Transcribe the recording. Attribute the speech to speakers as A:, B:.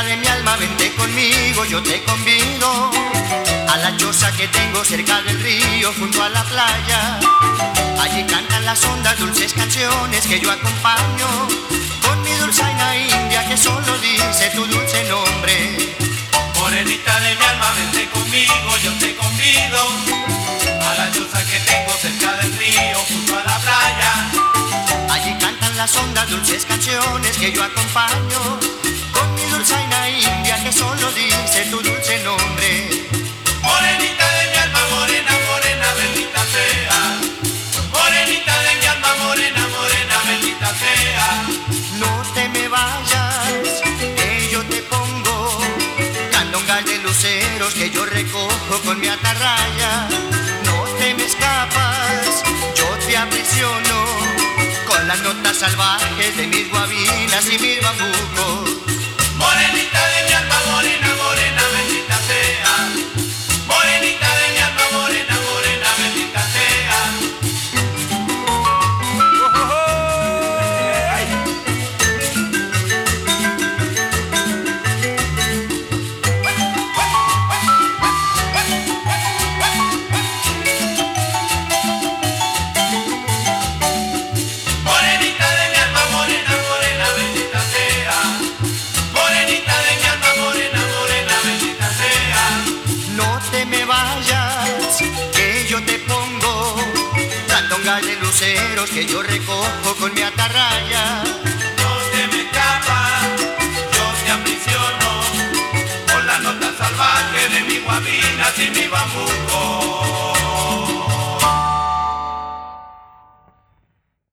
A: de mi alma, vente conmigo, yo te convido a la choza que tengo cerca del río, junto a la playa. Allí cantan las ondas dulces canciones que yo acompaño con mi dulzaina india que solo dice tu dulce nombre.
B: Morenita de mi alma, vente conmigo, yo te convido a la choza que tengo cerca del río, junto a la playa.
A: Allí cantan las ondas dulces canciones que yo acompaño con mi dulzaina india que solo dice tu dulce nombre.
B: Morenita de mi alma, morena, morena, bendita sea. Morenita de mi alma, morena, morena, bendita sea.
A: No te me vayas, que yo te pongo candongas de luceros que yo recojo con mi atarraya. No te me escapas, yo te aprisiono con las notas salvajes de mis guabinas y mis bambucos.
B: Morenita de mi alma, morena, morena, bendita sea. Morenita de mi alma, morena, morena, bendita sea. Morenita de mi alma, morena, morena, bendita sea. Morenita de mi alma, morena, morena, bendita sea.
A: No te me vayas, que yo te pongo candongas de luceros que yo recojo con mi atarraya.
B: No te me escapas, yo te aprisiono con las notas salvajes de mis guabinas y mi bambuco.